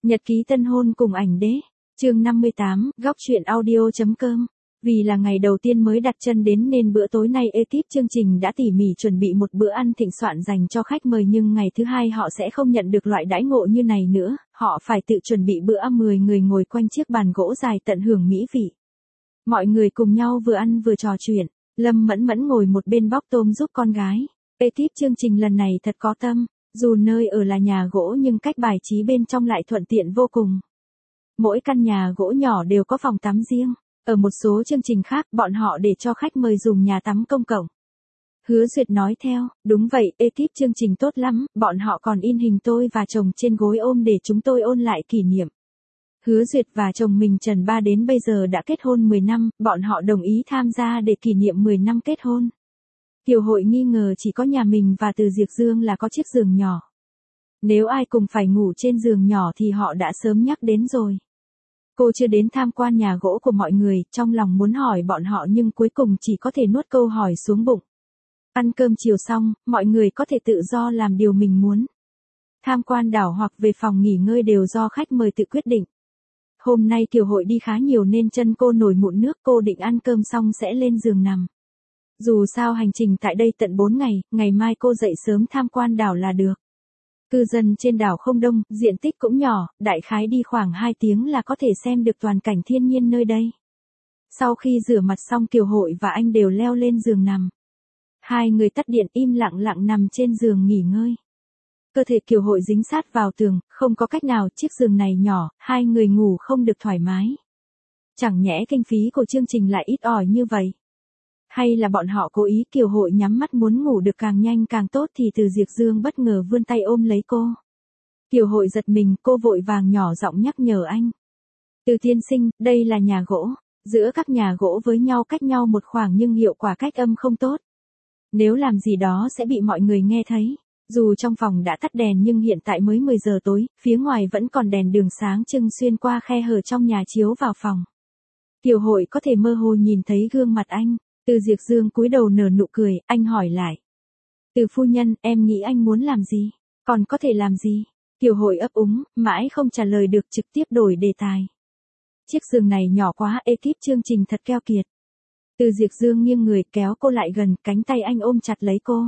Nhật ký tân hôn cùng ảnh đế. Chương 58, góc truyện audio.com. Vì là ngày đầu tiên mới đặt chân đến nên bữa tối nay ekip chương trình đã tỉ mỉ chuẩn bị một bữa ăn thịnh soạn dành cho khách mời, nhưng ngày thứ hai họ sẽ không nhận được loại đãi ngộ như này nữa, họ phải tự chuẩn bị bữa ăn, 10 người ngồi quanh chiếc bàn gỗ dài tận hưởng mỹ vị. Mọi người cùng nhau vừa ăn vừa trò chuyện, Lâm Mẫn Mẫn ngồi một bên bóc tôm giúp con gái. Ekip chương trình lần này thật có tâm, dù nơi ở là nhà gỗ nhưng cách bài trí bên trong lại thuận tiện vô cùng. Mỗi căn nhà gỗ nhỏ đều có phòng tắm riêng. Ở một số chương trình khác, bọn họ để cho khách mời dùng nhà tắm công cộng. Hứa Duyệt nói theo, đúng vậy, ekip chương trình tốt lắm, bọn họ còn in hình tôi và chồng trên gối ôm để chúng tôi ôn lại kỷ niệm. Hứa Duyệt và chồng mình Trần Ba đến bây giờ đã kết hôn 10 năm, bọn họ đồng ý tham gia để kỷ niệm 10 năm kết hôn. Kiều Hội nghi ngờ chỉ có nhà mình và Từ Diệp Dương là có chiếc giường nhỏ. Nếu ai cùng phải ngủ trên giường nhỏ thì họ đã sớm nhắc đến rồi. Cô chưa đến tham quan nhà gỗ của mọi người, trong lòng muốn hỏi bọn họ nhưng cuối cùng chỉ có thể nuốt câu hỏi xuống bụng. Ăn cơm chiều xong, mọi người có thể tự do làm điều mình muốn. Tham quan đảo hoặc về phòng nghỉ ngơi đều do khách mời tự quyết định. Hôm nay Kiều Hội đi khá nhiều nên chân cô nổi mụn nước, cô định ăn cơm xong sẽ lên giường nằm. Dù sao hành trình tại đây tận 4 ngày, ngày mai cô dậy sớm tham quan đảo là được. Cư dân trên đảo không đông, diện tích cũng nhỏ, đại khái đi khoảng 2 tiếng là có thể xem được toàn cảnh thiên nhiên nơi đây. Sau khi rửa mặt xong Kiều Hội và anh đều leo lên giường nằm. Hai người tắt điện im lặng lặng nằm trên giường nghỉ ngơi. Cơ thể Kiều Hội dính sát vào tường, không có cách nào, chiếc giường này nhỏ, hai người ngủ không được thoải mái. Chẳng nhẽ kinh phí của chương trình lại ít ỏi như vậy. Hay là bọn họ cố ý? Kiều Hội nhắm mắt muốn ngủ được càng nhanh càng tốt thì Từ Diệp Dương bất ngờ vươn tay ôm lấy cô. Kiều Hội giật mình, cô vội vàng nhỏ giọng nhắc nhở anh. Từ tiên sinh, đây là nhà gỗ. Giữa các nhà gỗ với nhau cách nhau một khoảng nhưng hiệu quả cách âm không tốt. Nếu làm gì đó sẽ bị mọi người nghe thấy. Dù trong phòng đã tắt đèn nhưng hiện tại mới 10 giờ tối, phía ngoài vẫn còn đèn đường sáng trưng xuyên qua khe hở trong nhà chiếu vào phòng. Kiều Hội có thể mơ hồ nhìn thấy gương mặt anh. Từ Diệp Dương cúi đầu nở nụ cười, anh hỏi lại. Từ phu nhân, em nghĩ anh muốn làm gì? Còn có thể làm gì? Kiều Hội ấp úng, mãi không trả lời được, trực tiếp đổi đề tài. Chiếc giường này nhỏ quá, ekip chương trình thật keo kiệt. Từ Diệp Dương nghiêng người kéo cô lại gần, cánh tay anh ôm chặt lấy cô.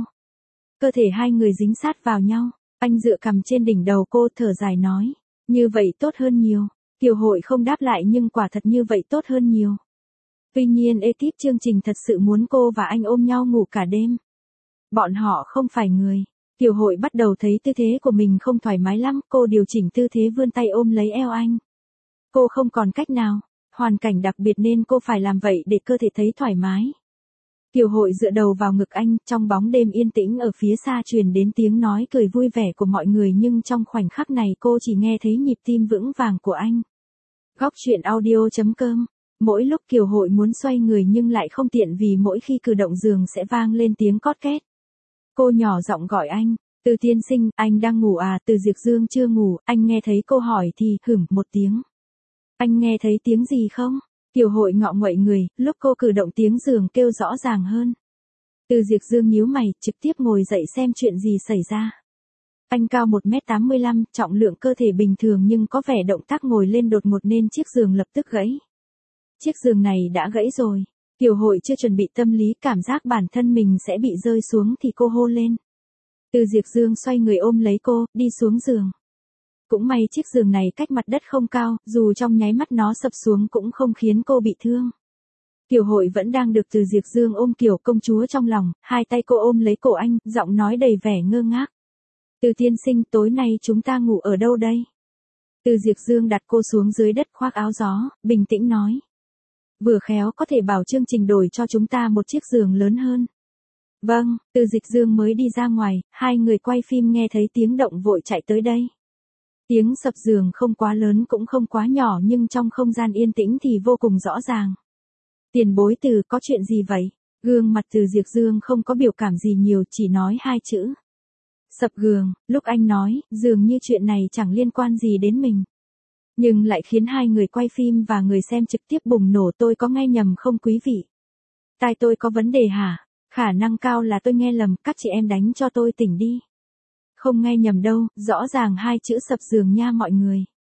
Cơ thể hai người dính sát vào nhau, anh dựa cằm trên đỉnh đầu cô thở dài nói. Như vậy tốt hơn nhiều. Kiều Hội không đáp lại nhưng quả thật như vậy tốt hơn nhiều. Tuy nhiên ekip chương trình thật sự muốn cô và anh ôm nhau ngủ cả đêm. Bọn họ không phải người. Kiều Hội bắt đầu thấy tư thế của mình không thoải mái lắm, cô điều chỉnh tư thế vươn tay ôm lấy eo anh. Cô không còn cách nào, hoàn cảnh đặc biệt nên cô phải làm vậy để cơ thể thấy thoải mái. Kiều Hội dựa đầu vào ngực anh, trong bóng đêm yên tĩnh ở phía xa truyền đến tiếng nói cười vui vẻ của mọi người, nhưng trong khoảnh khắc này cô chỉ nghe thấy nhịp tim vững vàng của anh. Góc truyện audio.com. Mỗi lúc Kiều Hội muốn xoay người nhưng lại không tiện vì mỗi khi cử động giường sẽ vang lên tiếng cót két. Cô nhỏ giọng gọi anh, Từ tiên sinh, anh đang ngủ à? Từ Diệp Dương chưa ngủ, anh nghe thấy cô hỏi thì hửm một tiếng. Anh nghe thấy tiếng gì không? Kiều Hội ngọ nguậy người, lúc cô cử động tiếng giường kêu rõ ràng hơn. Từ Diệp Dương nhíu mày, trực tiếp ngồi dậy xem chuyện gì xảy ra. Anh cao 1m85, trọng lượng cơ thể bình thường nhưng có vẻ động tác ngồi lên đột ngột nên chiếc giường lập tức gãy. Chiếc giường này đã gãy rồi. Kiều Hội chưa chuẩn bị tâm lý, cảm giác bản thân mình sẽ bị rơi xuống thì cô hô lên. Từ Diệp Dương xoay người ôm lấy cô, đi xuống giường. Cũng may chiếc giường này cách mặt đất không cao, dù trong nháy mắt nó sập xuống cũng không khiến cô bị thương. Kiều Hội vẫn đang được Từ Diệp Dương ôm kiểu công chúa trong lòng, hai tay cô ôm lấy cổ anh, giọng nói đầy vẻ ngơ ngác. Từ tiên sinh, tối nay chúng ta ngủ ở đâu đây? Từ Diệp Dương đặt cô xuống dưới đất khoác áo gió, bình tĩnh nói. Vừa khéo có thể bảo chương trình đổi cho chúng ta một chiếc giường lớn hơn. Vâng, Từ Diệp Dương mới đi ra ngoài, hai người quay phim nghe thấy tiếng động vội chạy tới đây. Tiếng sập giường không quá lớn cũng không quá nhỏ nhưng trong không gian yên tĩnh thì vô cùng rõ ràng. Tiền bối Từ, có chuyện gì vậy? Gương mặt Từ Diệp Dương không có biểu cảm gì nhiều, chỉ nói hai chữ. Sập giường. Lúc anh nói, dường như chuyện này chẳng liên quan gì đến mình. Nhưng lại khiến hai người quay phim và người xem trực tiếp bùng nổ. Tôi có nghe nhầm không quý vị? Tai tôi có vấn đề hả? Khả năng cao là tôi nghe lầm, các chị em đánh cho tôi tỉnh đi. Không nghe nhầm đâu, rõ ràng hai chữ sập giường nha mọi người.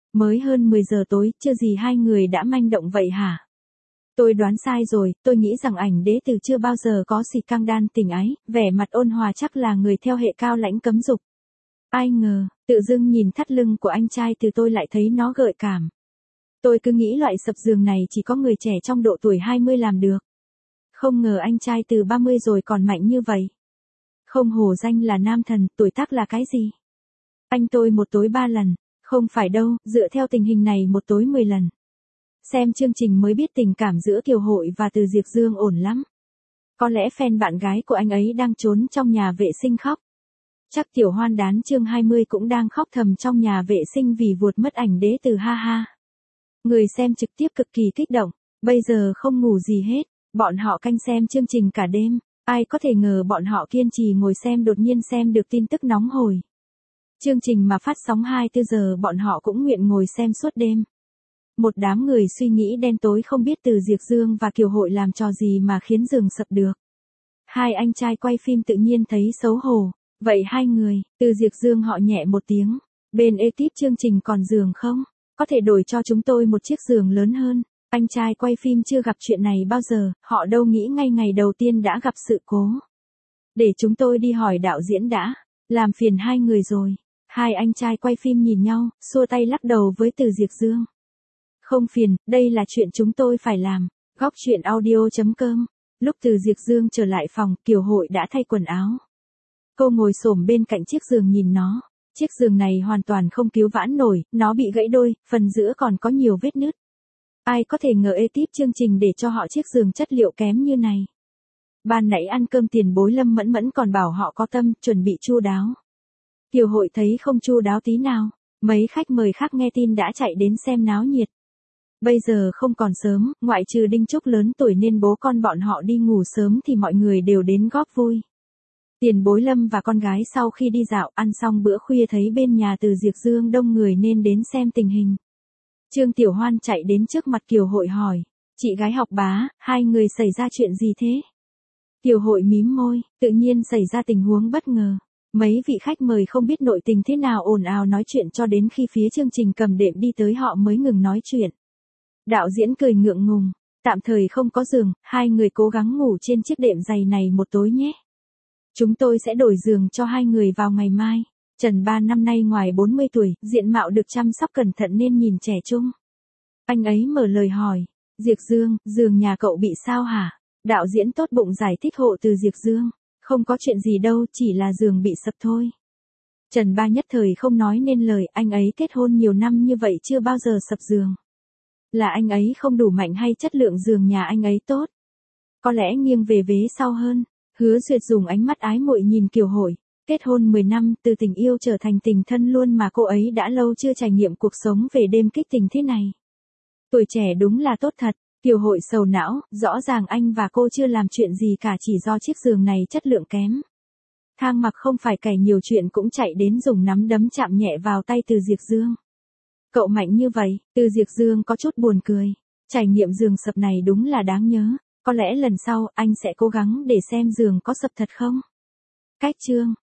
Mới hơn 10 giờ tối, chưa gì hai người đã manh động vậy hả? Tôi đoán sai rồi, tôi nghĩ rằng ảnh đế từ chưa bao giờ có xì căng đan tình ái, vẻ mặt ôn hòa chắc là người theo hệ cao lãnh cấm dục. Ai ngờ, tự dưng nhìn thắt lưng của anh trai từ tôi lại thấy nó gợi cảm. Tôi cứ nghĩ loại sập giường này chỉ có người trẻ trong độ tuổi 20 làm được. Không ngờ anh trai từ 30 rồi còn mạnh như vậy. Không hổ danh là nam thần, tuổi tác là cái gì? Anh tôi một tối 3 lần, không phải đâu, dựa theo tình hình này một tối 10 lần. Xem chương trình mới biết tình cảm giữa Kiều Hội và Từ Diệp Dương ổn lắm. Có lẽ fan bạn gái của anh ấy đang trốn trong nhà vệ sinh khóc. Chắc Tiểu Hoan Đán chương 20 cũng đang khóc thầm trong nhà vệ sinh vì vuột mất ảnh đế từ ha ha. Người xem trực tiếp cực kỳ kích động, bây giờ không ngủ gì hết, bọn họ canh xem chương trình cả đêm, ai có thể ngờ bọn họ kiên trì ngồi xem đột nhiên xem được tin tức nóng hổi. Chương trình mà phát sóng 24 giờ bọn họ cũng nguyện ngồi xem suốt đêm. Một đám người suy nghĩ đen tối không biết Từ Diệp Dương và Kiều Hội làm trò gì mà khiến giường sập được. Hai anh trai quay phim tự nhiên thấy xấu hổ, vậy hai người, Từ Diệp Dương họ nhẹ một tiếng, bên ekip chương trình còn giường không? Có thể đổi cho chúng tôi một chiếc giường lớn hơn. Anh trai quay phim chưa gặp chuyện này bao giờ, họ đâu nghĩ ngay ngày đầu tiên đã gặp sự cố. Để chúng tôi đi hỏi đạo diễn đã, làm phiền hai người rồi. Hai anh trai quay phim nhìn nhau, xua tay lắc đầu với Từ Diệp Dương. Không phiền, đây là chuyện chúng tôi phải làm. Góc chuyện audio.com. Lúc Từ Diệp Dương trở lại phòng, Kiều Hội đã thay quần áo. Cô ngồi xổm bên cạnh chiếc giường nhìn nó. Chiếc giường này hoàn toàn không cứu vãn nổi, nó bị gãy đôi, phần giữa còn có nhiều vết nứt. Ai có thể ngờ ekip chương trình để cho họ chiếc giường chất liệu kém như này. Ban nãy ăn cơm tiền bối Lâm Mẫn Mẫn còn bảo họ có tâm, chuẩn bị chu đáo. Kiều Hội thấy không chu đáo tí nào, mấy khách mời khác nghe tin đã chạy đến xem náo nhiệt. Bây giờ không còn sớm, ngoại trừ Đinh Trúc lớn tuổi nên bố con bọn họ đi ngủ sớm thì mọi người đều đến góp vui. Tiền bối Lâm và con gái sau khi đi dạo ăn xong bữa khuya thấy bên nhà Từ Diệp Dương đông người nên đến xem tình hình. Trương Tiểu Hoan chạy đến trước mặt Kiều Hội hỏi, chị gái học bá, hai người xảy ra chuyện gì thế? Kiều Hội mím môi, tự nhiên xảy ra tình huống bất ngờ. Mấy vị khách mời không biết nội tình thế nào ồn ào nói chuyện cho đến khi phía chương trình cầm đệm đi tới họ mới ngừng nói chuyện. Đạo diễn cười ngượng ngùng, tạm thời không có giường, hai người cố gắng ngủ trên chiếc đệm dày này một tối nhé. Chúng tôi sẽ đổi giường cho hai người vào ngày mai. Trần Ba năm nay ngoài 40 tuổi, diện mạo được chăm sóc cẩn thận nên nhìn trẻ trung. Anh ấy mở lời hỏi, Diệp Dương, giường nhà cậu bị sao hả? Đạo diễn tốt bụng giải thích hộ từ Diệp Dương, không có chuyện gì đâu, chỉ là giường bị sập thôi. Trần Ba nhất thời không nói nên lời, anh ấy kết hôn nhiều năm như vậy chưa bao giờ sập giường. Là anh ấy không đủ mạnh hay chất lượng giường nhà anh ấy tốt? Có lẽ nghiêng về vế sau hơn. Hứa Duyệt dùng ánh mắt ái muội nhìn Kiều Hội, kết hôn 10 năm, từ tình yêu trở thành tình thân luôn mà cô ấy đã lâu chưa trải nghiệm cuộc sống về đêm kích tình thế này. Tuổi trẻ đúng là tốt thật, Kiều Hội sầu não, rõ ràng anh và cô chưa làm chuyện gì cả chỉ do chiếc giường này chất lượng kém. Thang Mặc không phải kể nhiều chuyện cũng chạy đến dùng nắm đấm chạm nhẹ vào tay Từ Diệp Dương. Cậu mạnh như vậy, Từ Diệp Dương có chút buồn cười, trải nghiệm giường sập này đúng là đáng nhớ. Có lẽ lần sau anh sẽ cố gắng để xem giường có sập thật không. Cách chương